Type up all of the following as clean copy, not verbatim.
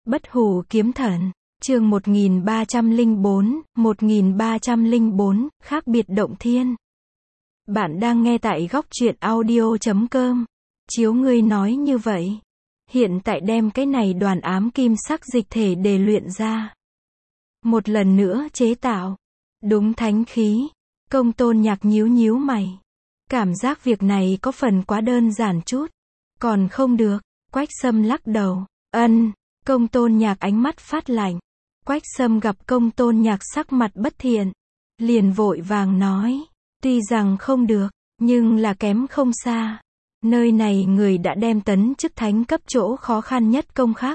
Bất hủ kiếm thần, chương 1304, khác biệt động thiên. Bạn đang nghe tại góc truyện audio.com. Chiếu ngươi nói như vậy. Hiện tại đem cái này đoàn ám kim sắc dịch thể để luyện ra. Một lần nữa chế tạo. Đúng thánh khí. Công Tôn Nhạc nhíu nhíu mày. Cảm giác việc này có phần quá đơn giản chút. Còn không được. Quách Sâm lắc đầu. Công Tôn Nhạc ánh mắt phát lạnh. Quách Sâm gặp Công Tôn Nhạc sắc mặt bất thiện. Liền vội vàng nói. Tuy rằng không được, nhưng là kém không xa. Nơi này người đã đem tấn chức thánh cấp chỗ khó khăn nhất công khắc.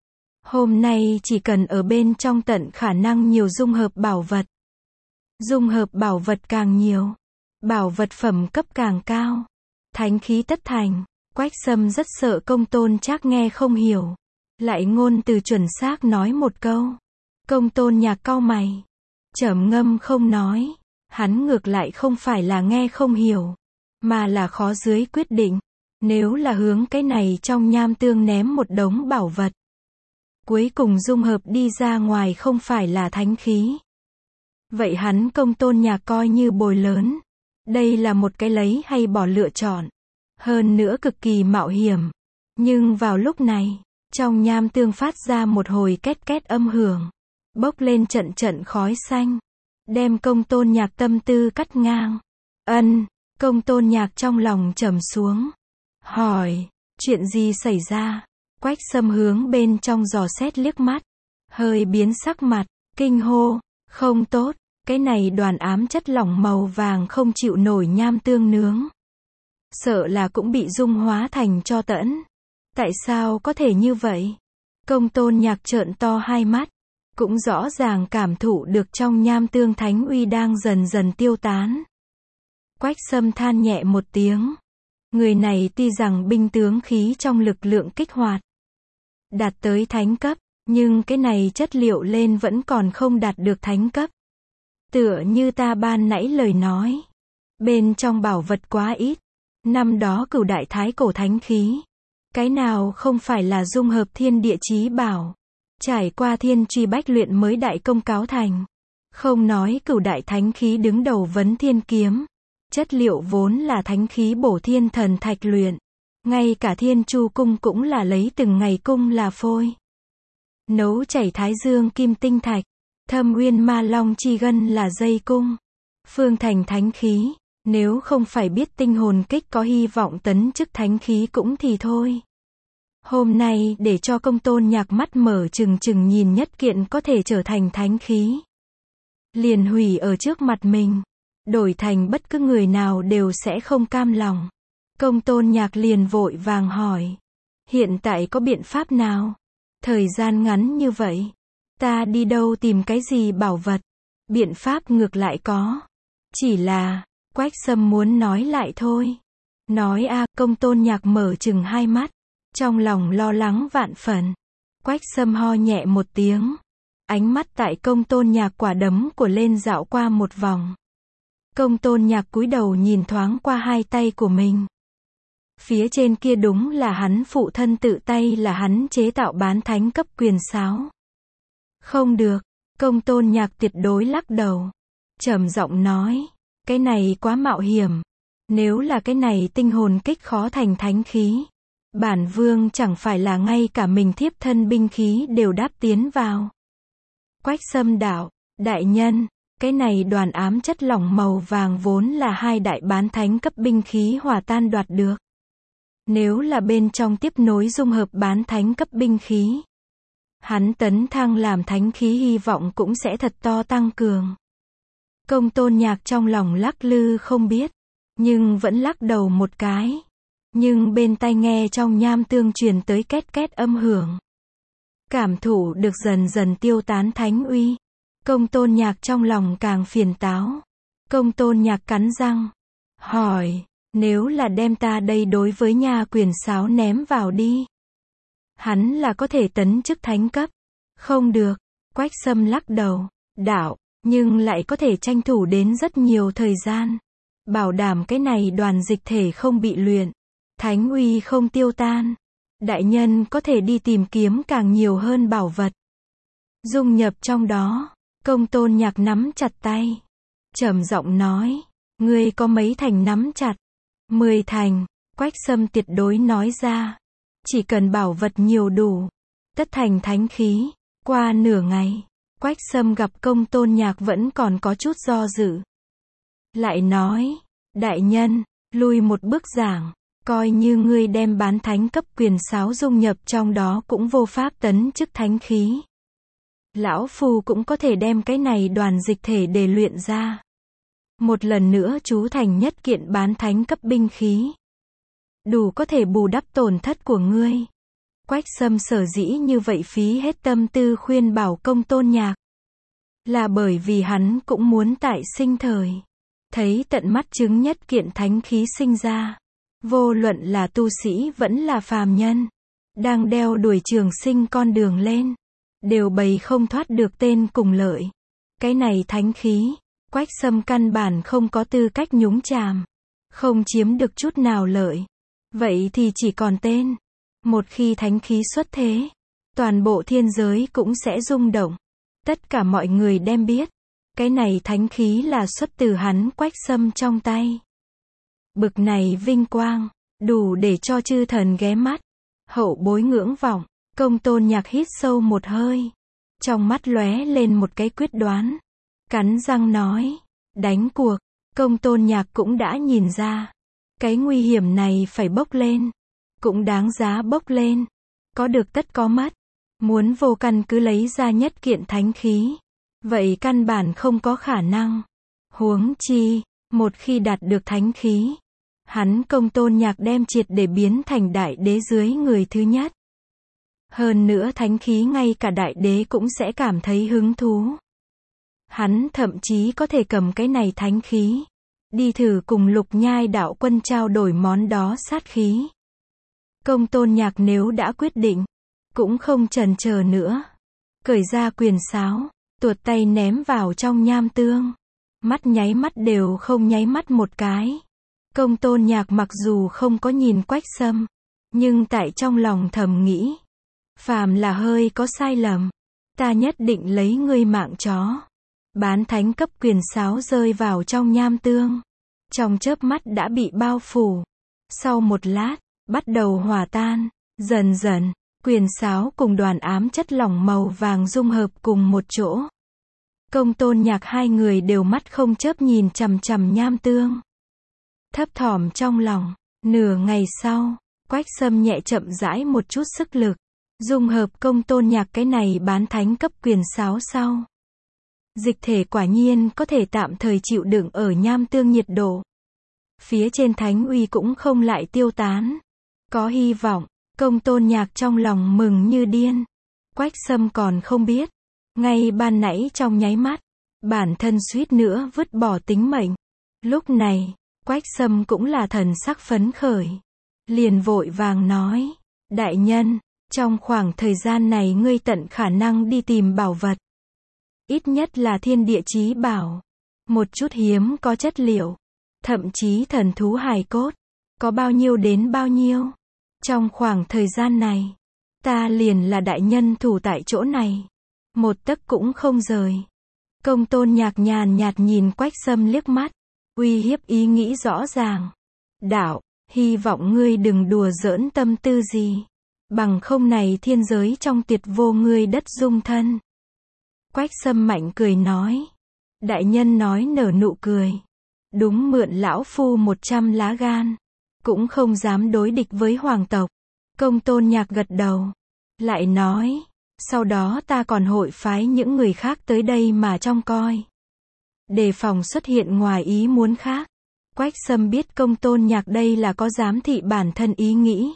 Hôm nay chỉ cần ở bên trong tận khả năng nhiều dung hợp bảo vật. Dung hợp bảo vật càng nhiều, bảo vật phẩm cấp càng cao. Thánh khí tất thành. Quách Sâm rất sợ Công Tôn Trác nghe không hiểu. Lại ngôn từ chuẩn xác nói một câu. Công Tôn Nhạc cau mày. Trầm ngâm không nói. Hắn ngược lại không phải là nghe không hiểu, mà là khó dưới quyết định. Nếu là hướng cái này trong nham tương ném một đống bảo vật, cuối cùng dung hợp đi ra ngoài không phải là thánh khí. Vậy hắn Công Tôn Nhạc coi như bồi lớn. Đây là một cái lấy hay bỏ lựa chọn. Hơn nữa cực kỳ mạo hiểm. Nhưng vào lúc này, trong nham tương phát ra một hồi két két âm hưởng. Bốc lên trận trận khói xanh. Đem Công Tôn Nhạc tâm tư cắt ngang. Công Tôn Nhạc trong lòng trầm xuống. Hỏi, chuyện gì xảy ra? Quách Sâm hướng bên trong dò xét liếc mắt. Hơi biến sắc mặt, kinh hô, không tốt, cái này đoàn ám chất lỏng màu vàng không chịu nổi nham tương nướng. Sợ là cũng bị dung hóa thành tro tẫn. Tại sao có thể như vậy? Công Tôn Nhạc trợn to hai mắt. Cũng rõ ràng cảm thụ được trong nham tương thánh uy đang dần dần tiêu tán. Quách Sâm than nhẹ một tiếng. Người này tuy rằng binh tướng khí trong lực lượng kích hoạt đạt tới thánh cấp, nhưng cái này chất liệu lên vẫn còn không đạt được thánh cấp. Tựa như ta ban nãy lời nói. Bên trong bảo vật quá ít. Năm đó Cửu Đại Thái Cổ thánh khí. Cái nào không phải là dung hợp thiên địa chí bảo. Trải qua thiên truy bách luyện mới đại công cáo thành. Không nói Cửu Đại Thánh khí đứng đầu Vấn Thiên kiếm. Chất liệu vốn là thánh khí bổ thiên thần thạch luyện. Ngay cả Thiên Chu cung cũng là lấy từng ngày cung là phôi. Nấu chảy Thái Dương kim tinh thạch. Thâm Uyên Ma Long chi gân là dây cung. Phương thành thánh khí. Nếu không phải biết tinh hồn kích có hy vọng tấn chức thánh khí cũng thì thôi. Hôm nay để cho Công Tôn Nhạc mắt mở trừng trừng nhìn nhất kiện có thể trở thành thánh khí. Liền hủy ở trước mặt mình. Đổi thành bất cứ người nào đều sẽ không cam lòng. Công Tôn Nhạc liền vội vàng hỏi. Hiện tại có biện pháp nào? Thời gian ngắn như vậy. Ta đi đâu tìm cái gì bảo vật? Biện pháp ngược lại có. Chỉ là, Quách Sâm muốn nói lại thôi. Nói Công Tôn Nhạc mở trừng hai mắt. Trong lòng lo lắng vạn phần. Quách Sâm ho nhẹ một tiếng. Ánh mắt tại Công Tôn Nhạc quả đấm của lên dạo qua một vòng. Công Tôn Nhạc cúi đầu nhìn thoáng qua hai tay của mình. Phía trên kia đúng là hắn phụ thân tự tay là hắn chế tạo bán thánh cấp quyền sáo. Không được. Công Tôn Nhạc tuyệt đối lắc đầu. Trầm giọng nói. Cái này quá mạo hiểm. Nếu là cái này tinh hồn kích khó thành thánh khí. Bản vương chẳng phải là ngay cả mình thiếp thân binh khí đều đáp tiến vào. Quách Sâm đạo, đại nhân, cái này đoàn ám chất lỏng màu vàng vốn là hai đại bán thánh cấp binh khí hòa tan đoạt được. Nếu là bên trong tiếp nối dung hợp bán thánh cấp binh khí, hắn tấn thăng làm thánh khí hy vọng cũng sẽ thật to tăng cường. Công Tôn Nhạc trong lòng lắc lư không biết, nhưng vẫn lắc đầu một cái. Nhưng bên tai nghe trong nham tương truyền tới két két âm hưởng. Cảm thụ được dần dần tiêu tán thánh uy. Công Tôn Nhạc trong lòng càng phiền táo. Công Tôn Nhạc cắn răng. Hỏi, nếu là đem ta đây đối với nha quyền sáo ném vào đi. Hắn là có thể tấn chức thánh cấp. Không được. Quách Sâm lắc đầu. Đạo, nhưng lại có thể tranh thủ đến rất nhiều thời gian. Bảo đảm cái này đoàn dịch thể không bị luyện. Thánh uy không tiêu tan. Đại nhân có thể đi tìm kiếm càng nhiều hơn bảo vật. Dung nhập trong đó. Công Tôn Nhạc nắm chặt tay. Trầm giọng nói. Ngươi có mấy thành nắm chặt? 10 thành. Quách Sâm tuyệt đối nói ra. Chỉ cần bảo vật nhiều đủ. Tất thành thánh khí. Qua nửa ngày. Quách Sâm gặp Công Tôn Nhạc vẫn còn có chút do dự. Lại nói. Đại nhân, lui một bước giảng. Coi như ngươi đem bán thánh cấp quyền sáo dung nhập trong đó cũng vô pháp tấn chức thánh khí. Lão Phu cũng có thể đem cái này đoàn dịch thể để luyện ra. Một lần nữa chú thành nhất kiện bán thánh cấp binh khí. Đủ có thể bù đắp tổn thất của ngươi. Quách Sâm sở dĩ như vậy phí hết tâm tư khuyên bảo Công Tôn Nhạc. Là bởi vì hắn cũng muốn tại sinh thời. Thấy tận mắt chứng nhất kiện thánh khí sinh ra. Vô luận là tu sĩ vẫn là phàm nhân. Đang đeo đuổi trường sinh con đường lên. Đều bày không thoát được tên cùng lợi. Cái này thánh khí. Quách Sâm căn bản không có tư cách nhúng chàm. Không chiếm được chút nào lợi. Vậy thì chỉ còn tên. Một khi thánh khí xuất thế. Toàn bộ thiên giới cũng sẽ rung động. Tất cả mọi người đem biết. Cái này thánh khí là xuất từ hắn Quách Sâm trong tay. Bực này vinh quang. Đủ để cho chư thần ghé mắt. Hậu bối ngưỡng vọng. Công Tôn Nhạc hít sâu một hơi. Trong mắt lóe lên một cái quyết đoán. Cắn răng nói. Đánh cuộc. Công Tôn Nhạc cũng đã nhìn ra. Cái nguy hiểm này phải bốc lên. Cũng đáng giá bốc lên. Có được tất có mất. Muốn vô căn cứ lấy ra nhất kiện thánh khí. Vậy căn bản không có khả năng. Huống chi. Một khi đạt được thánh khí. Hắn Công Tôn Nhạc đem triệt để biến thành đại đế dưới người thứ nhất. Hơn nữa thánh khí ngay cả đại đế cũng sẽ cảm thấy hứng thú. Hắn thậm chí có thể cầm cái này thánh khí. Đi thử cùng Lục Nhai đạo quân trao đổi món đó sát khí. Công Tôn Nhạc nếu đã quyết định. Cũng không chần chờ nữa. Cởi ra quyền sáo. Tuột tay ném vào trong nham tương. Mắt nháy mắt đều không nháy mắt một cái. Công Tôn Nhạc mặc dù không có nhìn Quách Sâm. Nhưng tại trong lòng thầm nghĩ. Phàm là hơi có sai lầm. Ta nhất định lấy ngươi mạng chó. Bán thánh cấp quyền sáo rơi vào trong nham tương. Trong chớp mắt đã bị bao phủ. Sau một lát, bắt đầu hòa tan. Dần dần, quyền sáo cùng đoàn ám chất lỏng màu vàng dung hợp cùng một chỗ. Công Tôn Nhạc hai người đều mắt không chớp nhìn chằm chằm nham tương. Thấp thỏm trong lòng. Nửa ngày sau, Quách Sâm nhẹ chậm rãi một chút sức lực. Dung hợp Công Tôn Nhạc cái này bán thánh cấp quyền sáo sau. Dịch thể quả nhiên có thể tạm thời chịu đựng ở nham tương nhiệt độ. Phía trên thánh uy cũng không lại tiêu tán. Có hy vọng. Công Tôn Nhạc trong lòng mừng như điên. Quách Sâm còn không biết. Ngay ban nãy trong nháy mắt. Bản thân suýt nữa vứt bỏ tính mệnh. Lúc này, Quách Sâm cũng là thần sắc phấn khởi. Liền vội vàng nói. Đại nhân, trong khoảng thời gian này ngươi tận khả năng đi tìm bảo vật. Ít nhất là thiên địa chí bảo. Một chút hiếm có chất liệu. Thậm chí thần thú hài cốt. Có bao nhiêu đến bao nhiêu. Trong khoảng thời gian này. Ta liền là đại nhân thủ tại chỗ này. Một tấc cũng không rời. Công Tôn Nhạc nhàn nhạt nhìn Quách Sâm liếc mắt. Uy hiếp ý nghĩ rõ ràng. Đạo, hy vọng ngươi đừng đùa giỡn tâm tư gì. Bằng không này thiên giới trong tiệt vô ngươi đất dung thân. Quách Sâm mạnh cười nói. Đại nhân nói nở nụ cười. Đúng mượn lão phu 100 lá gan. Cũng không dám đối địch với hoàng tộc. Công Tôn Nhạc gật đầu. Lại nói. Sau đó ta còn hội phái những người khác tới đây mà trông coi. Đề phòng xuất hiện ngoài ý muốn khác. Quách Sâm biết Công Tôn Nhạc đây là có giám thị bản thân ý nghĩ.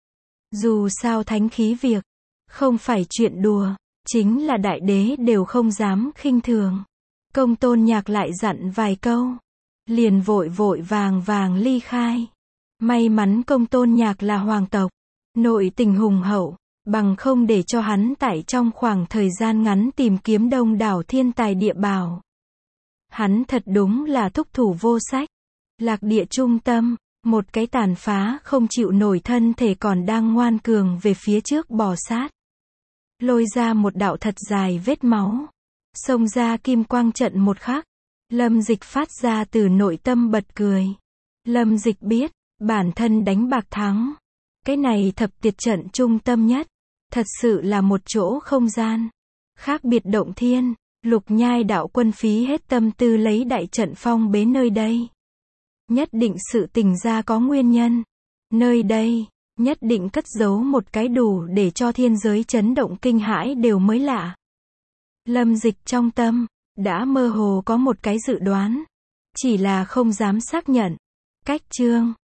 Dù sao thánh khí việc. Không phải chuyện đùa. Chính là đại đế đều không dám khinh thường. Công Tôn Nhạc lại dặn vài câu. Liền vội vội vàng ly khai. May mắn Công Tôn Nhạc là hoàng tộc. Nội tình hùng hậu. Bằng không để cho hắn tại trong khoảng thời gian ngắn tìm kiếm đông đảo thiên tài địa bảo. Hắn thật đúng là thúc thủ vô sách. Lạc địa trung tâm. Một cái tàn phá không chịu nổi thân thể còn đang ngoan cường về phía trước bò sát. Lôi ra một đạo thật dài vết máu. Xông ra kim quang trận một khắc. Lâm Dịch phát ra từ nội tâm bật cười. Lâm Dịch biết, bản thân đánh bạc thắng. Cái này thập tuyệt trận trung tâm nhất. Thật sự là một chỗ không gian. Khác biệt động thiên. Lục Nhai đạo quân phí hết tâm tư lấy đại trận phong bế nơi đây. Nhất định sự tình ra có nguyên nhân. Nơi đây, nhất định cất giấu một cái đủ để cho thiên giới chấn động kinh hãi đều mới lạ. Lâm Dịch trong tâm, đã mơ hồ có một cái dự đoán. Chỉ là không dám xác nhận. Cách chương